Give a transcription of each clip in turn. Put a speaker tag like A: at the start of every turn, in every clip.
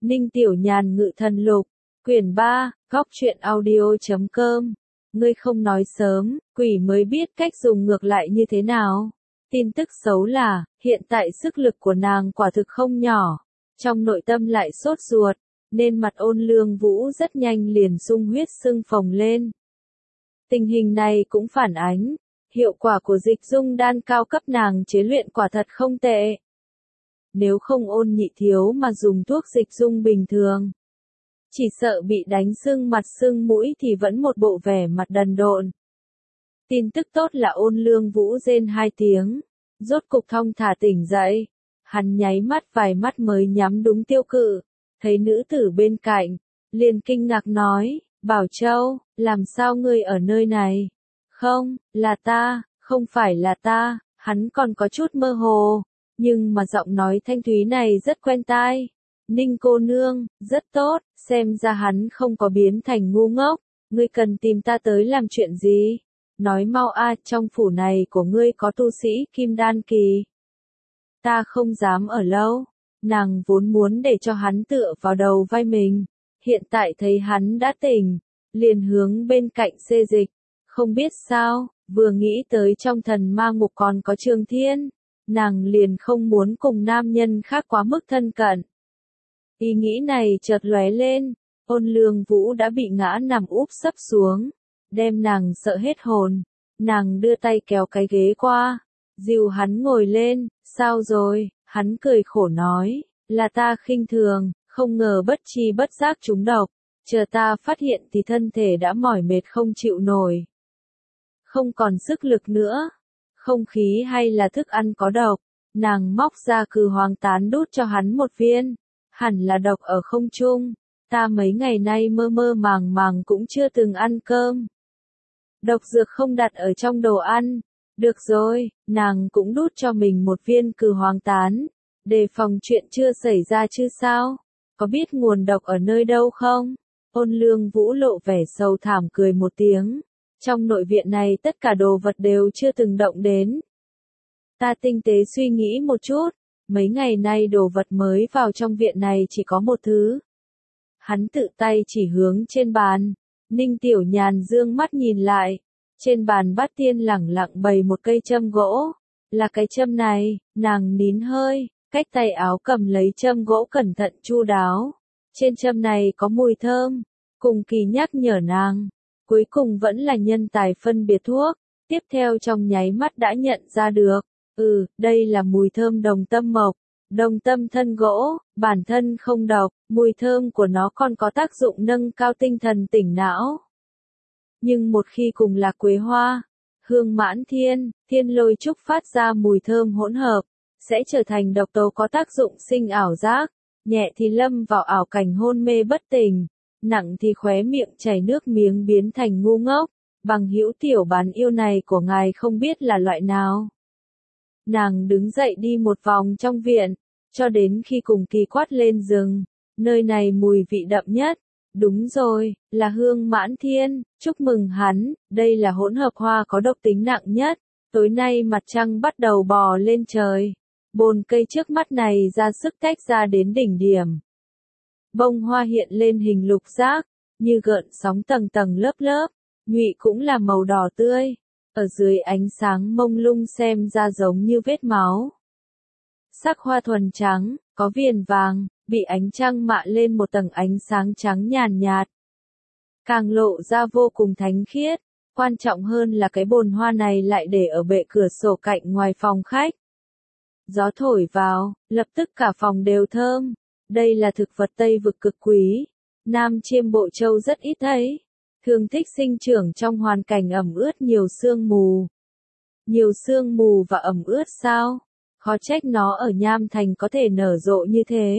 A: Ninh Tiểu Nhàn Ngự Thần Lục, quyển 3, góc truyện audio.com. Ngươi không nói sớm, quỷ mới biết cách dùng ngược lại như thế nào. Tin tức xấu là, hiện tại sức lực của nàng quả thực không nhỏ, trong nội tâm lại sốt ruột, nên mặt Ôn Lương Vũ rất nhanh liền sung huyết sưng phồng lên. Tình hình này cũng phản ánh, hiệu quả của dịch dung đan cao cấp nàng chế luyện quả thật không tệ. Nếu không Ôn Nhị Thiếu mà dùng thuốc dịch dung bình thường, chỉ sợ bị đánh sưng mặt sưng mũi thì vẫn một bộ vẻ mặt đần độn. Tin tức tốt là Ôn Lương Vũ rên 2 tiếng, rốt cục thong thả tỉnh dậy. Hắn nháy mắt vài mắt mới nhắm đúng Tiêu Cự, thấy nữ tử bên cạnh, liền kinh ngạc nói, Bảo Châu, làm sao ngươi ở nơi này? Không, là ta, không phải là ta, hắn còn có chút mơ hồ, nhưng mà giọng nói thanh thúy này rất quen tai. Ninh cô nương, rất tốt, xem ra hắn không có biến thành ngu ngốc, ngươi cần tìm ta tới làm chuyện gì? Nói mau a, trong phủ này của ngươi có tu sĩ kim đan kỳ. Ta không dám ở lâu, nàng vốn muốn để cho hắn tựa vào đầu vai mình, hiện tại thấy hắn đã tỉnh, liền hướng bên cạnh xê dịch, không biết sao, vừa nghĩ tới trong thần ma ngục còn có Trường Thiên, nàng liền không muốn cùng nam nhân khác quá mức thân cận. Ý nghĩ này chợt lóe lên, Ôn Lương Vũ đã bị ngã nằm úp sấp xuống, đem nàng sợ hết hồn, nàng đưa tay kéo cái ghế qua, dìu hắn ngồi lên, sao rồi, hắn cười khổ nói, là ta khinh thường, không ngờ bất tri bất giác trúng độc, chờ ta phát hiện thì thân thể đã mỏi mệt không chịu nổi. Không còn sức lực nữa, không khí hay là thức ăn có độc, nàng móc ra cừ hoàng tán đút cho hắn một viên, hẳn là độc ở không trung, ta mấy ngày nay mơ mơ màng màng cũng chưa từng ăn cơm. Độc dược không đặt ở trong đồ ăn, được rồi, nàng cũng đút cho mình một viên cừ hoàng tán, đề phòng chuyện chưa xảy ra chứ sao, có biết nguồn độc ở nơi đâu không? Ôn Lương Vũ lộ vẻ sầu thảm cười một tiếng, trong nội viện này tất cả đồ vật đều chưa từng động đến. Ta tinh tế suy nghĩ một chút, mấy ngày nay đồ vật mới vào trong viện này chỉ có một thứ. Hắn tự tay chỉ hướng trên bàn, Ninh Tiểu Nhàn dương mắt nhìn lại, trên bàn bát tiên lẳng lặng bày một cây châm gỗ, là cái châm này, nàng nín hơi, cách tay áo cầm lấy châm gỗ cẩn thận chu đáo, trên châm này có mùi thơm, cùng kỳ nhắc nhở nàng, cuối cùng vẫn là nhân tài phân biệt thuốc, tiếp theo trong nháy mắt đã nhận ra được, đây là mùi thơm đồng tâm mộc. Đồng tâm thân gỗ, bản thân không độc, mùi thơm của nó còn có tác dụng nâng cao tinh thần tỉnh não. Nhưng một khi cùng là quế hoa, hương mãn thiên, thiên lôi trúc phát ra mùi thơm hỗn hợp, sẽ trở thành độc tố có tác dụng sinh ảo giác, nhẹ thì lâm vào ảo cảnh hôn mê bất tỉnh, nặng thì khóe miệng chảy nước miếng biến thành ngu ngốc. Bằng hữu tiểu bán yêu này của ngài không biết là loại nào. Nàng đứng dậy đi một vòng trong viện, cho đến khi cùng kỳ quát lên rừng, nơi này mùi vị đậm nhất, đúng rồi, là hương mãn thiên, chúc mừng hắn, đây là hỗn hợp hoa có độc tính nặng nhất, tối nay mặt trăng bắt đầu bò lên trời, bồn cây trước mắt này ra sức tách ra đến đỉnh điểm. Bông hoa hiện lên hình lục giác, như gợn sóng tầng tầng lớp lớp, nhụy cũng là màu đỏ tươi. Ở dưới ánh sáng mông lung xem ra giống như vết máu. Sắc hoa thuần trắng, có viền vàng, bị ánh trăng mạ lên một tầng ánh sáng trắng nhàn nhạt. Càng lộ ra vô cùng thánh khiết, quan trọng hơn là cái bồn hoa này lại để ở bệ cửa sổ cạnh ngoài phòng khách. Gió thổi vào, lập tức cả phòng đều thơm. Đây là thực vật Tây vực cực quý, Nam Chiêm Bộ Châu rất ít thấy. Thường thích sinh trưởng trong hoàn cảnh ẩm ướt nhiều sương mù. Nhiều sương mù và ẩm ướt sao? Khó trách nó ở Nham Thành có thể nở rộ như thế.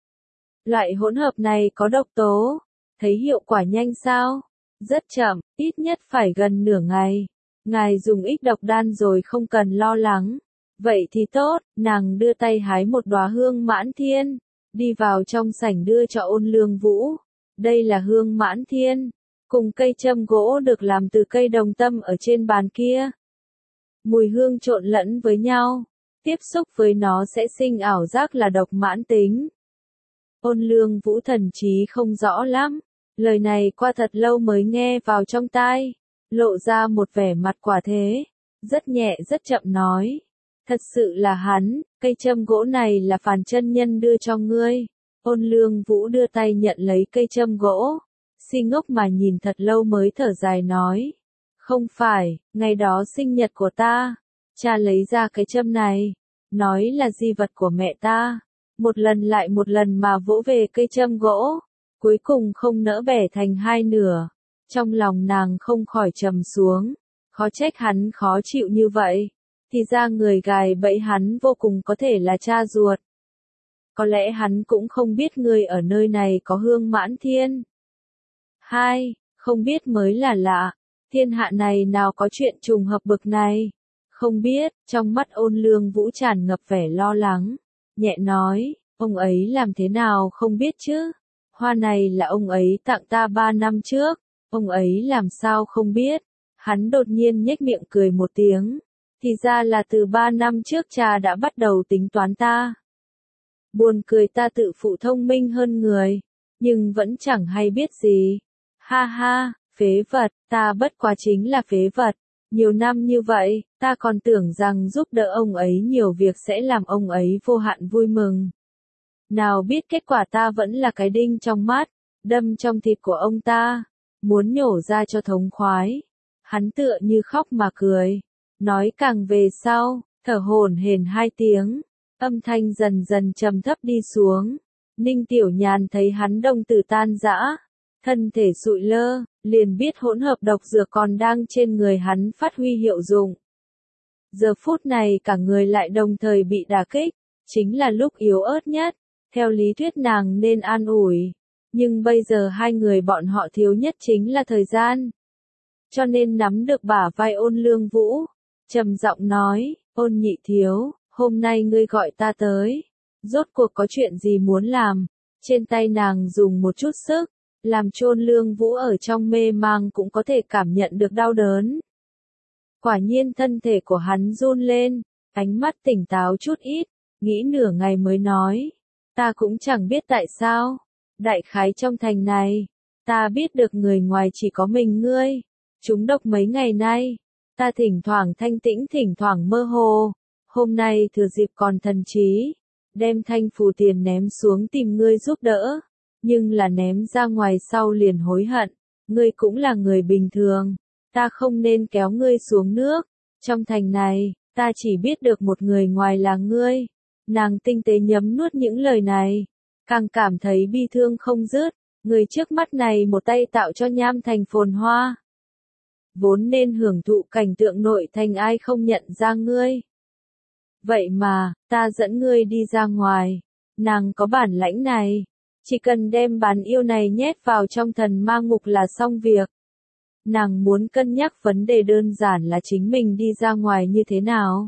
A: Loại hỗn hợp này có độc tố. Thấy hiệu quả nhanh sao? Rất chậm, ít nhất phải gần nửa ngày. Ngài dùng ít độc đan rồi không cần lo lắng. Vậy thì tốt, nàng đưa tay hái một đóa hương mãn thiên, đi vào trong sảnh đưa cho Ôn Lương Vũ. Đây là hương mãn thiên. Cùng cây châm gỗ được làm từ cây đồng tâm ở trên bàn kia. Mùi hương trộn lẫn với nhau, tiếp xúc với nó sẽ sinh ảo giác là độc mãn tính. Ôn Lương Vũ thần trí không rõ lắm, lời này qua thật lâu mới nghe vào trong tai, lộ ra một vẻ mặt quả thế, rất nhẹ rất chậm nói. Thật sự là hắn, cây châm gỗ này là Phàn chân nhân đưa cho ngươi. Ôn Lương Vũ đưa tay nhận lấy cây châm gỗ, si ngốc mà nhìn thật lâu mới thở dài nói. Không phải, ngày đó sinh nhật của ta, cha lấy ra cái châm này, nói là di vật của mẹ ta, một lần lại một lần mà vỗ về cây châm gỗ, cuối cùng không nỡ bẻ thành hai nửa, trong lòng nàng không khỏi trầm xuống, khó trách hắn khó chịu như vậy, thì ra người gài bẫy hắn vô cùng có thể là cha ruột. Có lẽ hắn cũng không biết người ở nơi này có Hương Mãn Thiên. Không biết mới là lạ, thiên hạ này nào có chuyện trùng hợp bực này. Không biết, trong mắt Ôn Lương Vũ tràn ngập vẻ lo lắng, nhẹ nói, ông ấy làm thế nào không biết chứ, hoa này là ông ấy tặng ta 3 năm trước, ông ấy làm sao không biết. Hắn đột nhiên nhếch miệng cười một tiếng, thì ra là từ 3 năm trước cha đã bắt đầu tính toán ta. Buồn cười, ta tự phụ thông minh hơn người, nhưng vẫn chẳng hay biết gì. Ha ha, phế vật, ta bất quá chính là phế vật. Nhiều năm như vậy, ta còn tưởng rằng giúp đỡ ông ấy nhiều việc sẽ làm ông ấy vô hạn vui mừng. Nào biết kết quả ta vẫn là cái đinh trong mắt, đâm trong thịt của ông ta, muốn nhổ ra cho thống khoái. Hắn tựa như khóc mà cười, nói càng về sau, thở hổn hển 2 tiếng, âm thanh dần dần trầm thấp đi xuống. Ninh Tiểu Nhàn thấy hắn đồng tử tan rã, thân thể sụi lơ, liền biết hỗn hợp độc dược còn đang trên người hắn phát huy hiệu dụng. Giờ phút này cả người lại đồng thời bị đả kích, chính là lúc yếu ớt nhất, theo lý thuyết nàng nên an ủi, nhưng bây giờ hai người bọn họ thiếu nhất chính là thời gian. Cho nên nắm được bả vai Ôn Lương Vũ, trầm giọng nói, Ôn nhị thiếu, hôm nay ngươi gọi ta tới, rốt cuộc có chuyện gì muốn làm. Trên tay nàng dùng một chút sức, làm cho Ôn Lương Vũ ở trong mê mang cũng có thể cảm nhận được đau đớn. Quả nhiên thân thể của hắn run lên, ánh mắt tỉnh táo chút ít, nghĩ nửa ngày mới nói, ta cũng chẳng biết tại sao, đại khái trong thành này, ta biết được người ngoài chỉ có mình ngươi, trúng độc mấy ngày nay, ta thỉnh thoảng thanh tĩnh thỉnh thoảng mơ hồ, hôm nay thừa dịp còn thần trí, đem thanh phù tiền ném xuống tìm ngươi giúp đỡ, nhưng là ném ra ngoài sau liền hối hận, ngươi cũng là người bình thường, ta không nên kéo ngươi xuống nước, trong thành này, ta chỉ biết được một người ngoài là ngươi. Nàng tinh tế nhấm nuốt những lời này, càng cảm thấy bi thương không dứt, người trước mắt này một tay tạo cho Nham Thành phồn hoa. Vốn nên hưởng thụ cảnh tượng nội thành, ai không nhận ra ngươi. Vậy mà, ta dẫn ngươi đi ra ngoài, nàng có bản lãnh này, chỉ cần đem bán yêu này nhét vào trong thần ma ngục là xong việc. Nàng muốn cân nhắc vấn đề đơn giản là chính mình đi ra ngoài như thế nào.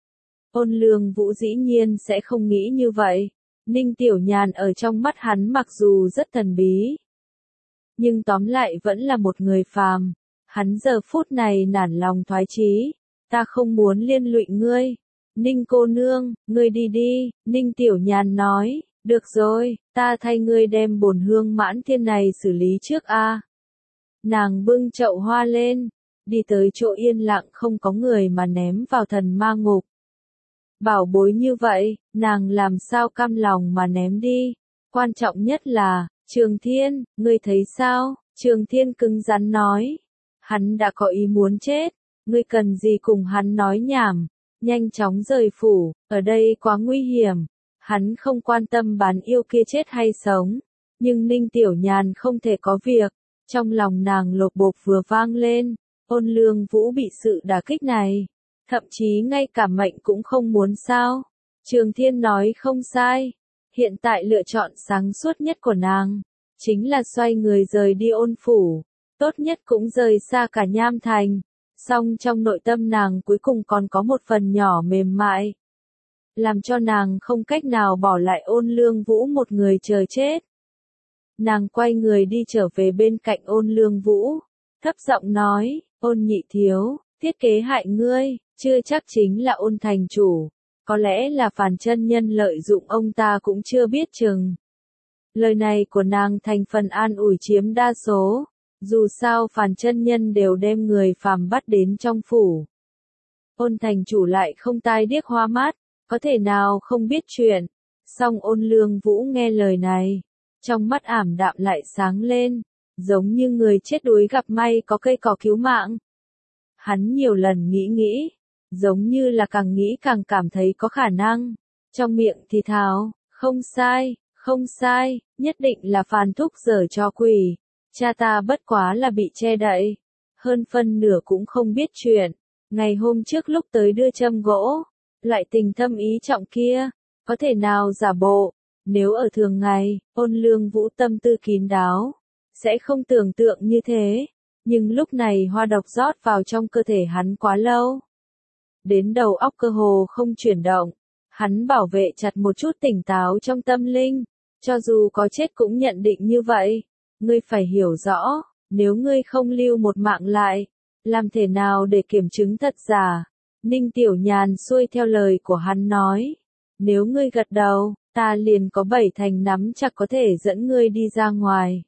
A: Ôn Lương Vũ dĩ nhiên sẽ không nghĩ như vậy. Ninh Tiểu Nhàn ở trong mắt hắn mặc dù rất thần bí, nhưng tóm lại vẫn là một người phàm. Hắn giờ phút này nản lòng thoái chí, ta không muốn liên lụy ngươi. Ninh cô nương, ngươi đi đi, Ninh Tiểu Nhàn nói, được rồi, ta thay ngươi đem bổn Hương Mãn Thiên này xử lý trước a. Nàng bưng chậu hoa lên, đi tới chỗ yên lặng không có người mà ném vào thần ma ngục. Bảo bối như vậy, nàng làm sao cam lòng mà ném đi. Quan trọng nhất là, Trường Thiên, ngươi thấy sao? Trường Thiên cứng rắn nói. Hắn đã có ý muốn chết, ngươi cần gì cùng hắn nói nhảm. Nhanh chóng rời phủ, ở đây quá nguy hiểm. Hắn không quan tâm bán yêu kia chết hay sống. Nhưng Ninh Tiểu Nhàn không thể có việc. Trong lòng nàng lột bột vừa vang lên. Ôn Lương Vũ bị sự đả kích này, thậm chí ngay cả mệnh cũng không muốn sao. Trường Thiên nói không sai. Hiện tại lựa chọn sáng suốt nhất của nàng, chính là xoay người rời đi Ôn phủ. Tốt nhất cũng rời xa cả Nham Thành. Song trong nội tâm nàng cuối cùng còn có một phần nhỏ mềm mại, làm cho nàng không cách nào bỏ lại Ôn Lương Vũ một người chờ chết. Nàng quay người đi trở về bên cạnh Ôn Lương Vũ, thấp giọng nói, Ôn nhị thiếu, thiết kế hại ngươi, chưa chắc chính là Ôn thành chủ, có lẽ là Phàn chân nhân lợi dụng ông ta cũng chưa biết chừng. Lời này của nàng thành phần an ủi chiếm đa số, dù sao Phàn chân nhân đều đem người phàm bắt đến trong phủ. Ôn thành chủ lại không tai điếc hoa mắt, có thể nào không biết chuyện. Song Ôn Lương Vũ nghe lời này, trong mắt ảm đạm lại sáng lên, giống như người chết đuối gặp may có cây cỏ cứu mạng. Hắn nhiều lần nghĩ, giống như là càng nghĩ càng cảm thấy có khả năng, trong miệng thì thào, không sai, nhất định là Phàn thúc giở trò quỷ, cha ta bất quá là bị che đậy, hơn phân nửa cũng không biết chuyện, ngày hôm trước lúc tới đưa châm gỗ, lại tình thâm ý trọng kia, có thể nào giả bộ, nếu ở thường ngày, Ôn Lương Vũ tâm tư kín đáo, sẽ không tưởng tượng như thế, nhưng lúc này hoa độc rót vào trong cơ thể hắn quá lâu. Đến đầu óc cơ hồ không chuyển động, hắn bảo vệ chặt một chút tỉnh táo trong tâm linh, cho dù có chết cũng nhận định như vậy. Ngươi phải hiểu rõ, nếu ngươi không lưu một mạng lại, làm thế nào để kiểm chứng thật giả? Ninh Tiểu Nhàn xuôi theo lời của hắn nói, nếu ngươi gật đầu, ta liền có 7 thành nắm chắc có thể dẫn ngươi đi ra ngoài.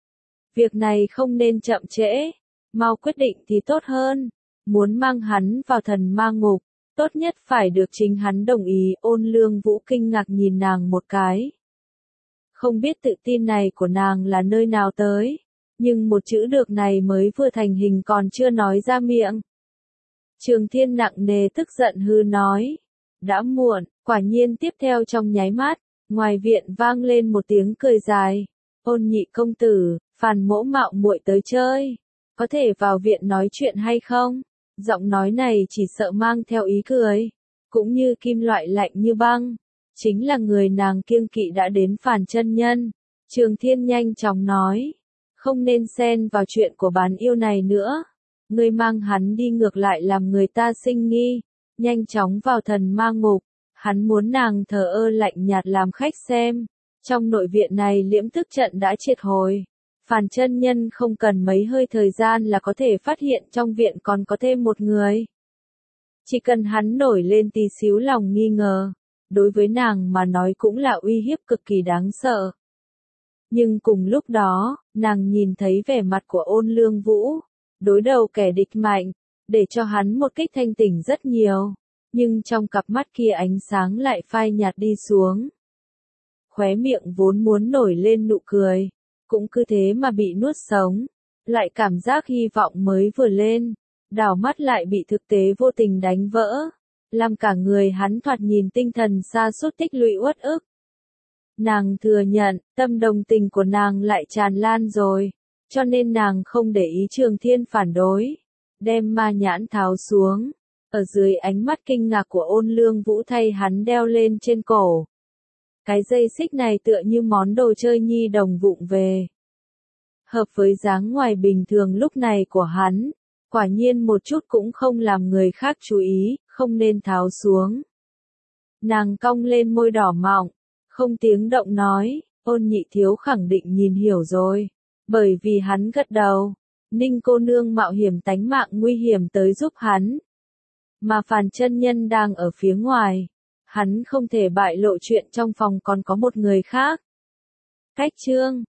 A: Việc này không nên chậm trễ, mau quyết định thì tốt hơn, muốn mang hắn vào thần ma ngục, tốt nhất phải được chính hắn đồng ý. Ôn Lương Vũ kinh ngạc nhìn nàng một cái. Không biết tự tin này của nàng là nơi nào tới, nhưng một chữ được này mới vừa thành hình còn chưa nói ra miệng. Trường Thiên nặng nề tức giận hư nói, đã muộn, quả nhiên tiếp theo trong nháy mắt, ngoài viện vang lên một tiếng cười dài, Ôn nhị công tử, Phàn mỗ mạo muội tới chơi, có thể vào viện nói chuyện hay không? Giọng nói này chỉ sợ mang theo ý cười, cũng như kim loại lạnh như băng, chính là người nàng kiêng kỵ đã đến Phàn chân nhân. Trường Thiên nhanh chóng nói, không nên xen vào chuyện của bán yêu này nữa, ngươi mang hắn đi ngược lại làm người ta sinh nghi, nhanh chóng vào thần ma ngục, hắn muốn nàng thờ ơ lạnh nhạt làm khách xem. Trong nội viện này liễm tức trận đã triệt hồi, Phàn chân nhân không cần mấy hơi thời gian là có thể phát hiện trong viện còn có thêm một người. Chỉ cần hắn nổi lên tí xíu lòng nghi ngờ, đối với nàng mà nói cũng là uy hiếp cực kỳ đáng sợ. Nhưng cùng lúc đó, nàng nhìn thấy vẻ mặt của Ôn Lương Vũ, đối đầu kẻ địch mạnh, để cho hắn một kích thanh tỉnh rất nhiều, nhưng trong cặp mắt kia ánh sáng lại phai nhạt đi xuống. Khóe miệng vốn muốn nổi lên nụ cười, cũng cứ thế mà bị nuốt sống, lại cảm giác hy vọng mới vừa lên, đảo mắt lại bị thực tế vô tình đánh vỡ, làm cả người hắn thoạt nhìn tinh thần sa sút tích lũy uất ức. Nàng thừa nhận, tâm đồng tình của nàng lại tràn lan rồi, cho nên nàng không để ý Trường Thiên phản đối, đem ma nhãn tháo xuống, ở dưới ánh mắt kinh ngạc của Ôn Lương Vũ thay hắn đeo lên trên cổ. Cái dây xích này tựa như món đồ chơi nhi đồng vụng về. Hợp với dáng ngoài bình thường lúc này của hắn, quả nhiên một chút cũng không làm người khác chú ý, không nên tháo xuống. Nàng cong lên môi đỏ mọng, không tiếng động nói, Ôn nhị thiếu khẳng định nhìn hiểu rồi, bởi vì hắn gật đầu, Ninh cô nương mạo hiểm tánh mạng nguy hiểm tới giúp hắn. Mà Phàn chân nhân đang ở phía ngoài, hắn không thể bại lộ chuyện trong phòng còn có một người khác. Cách chương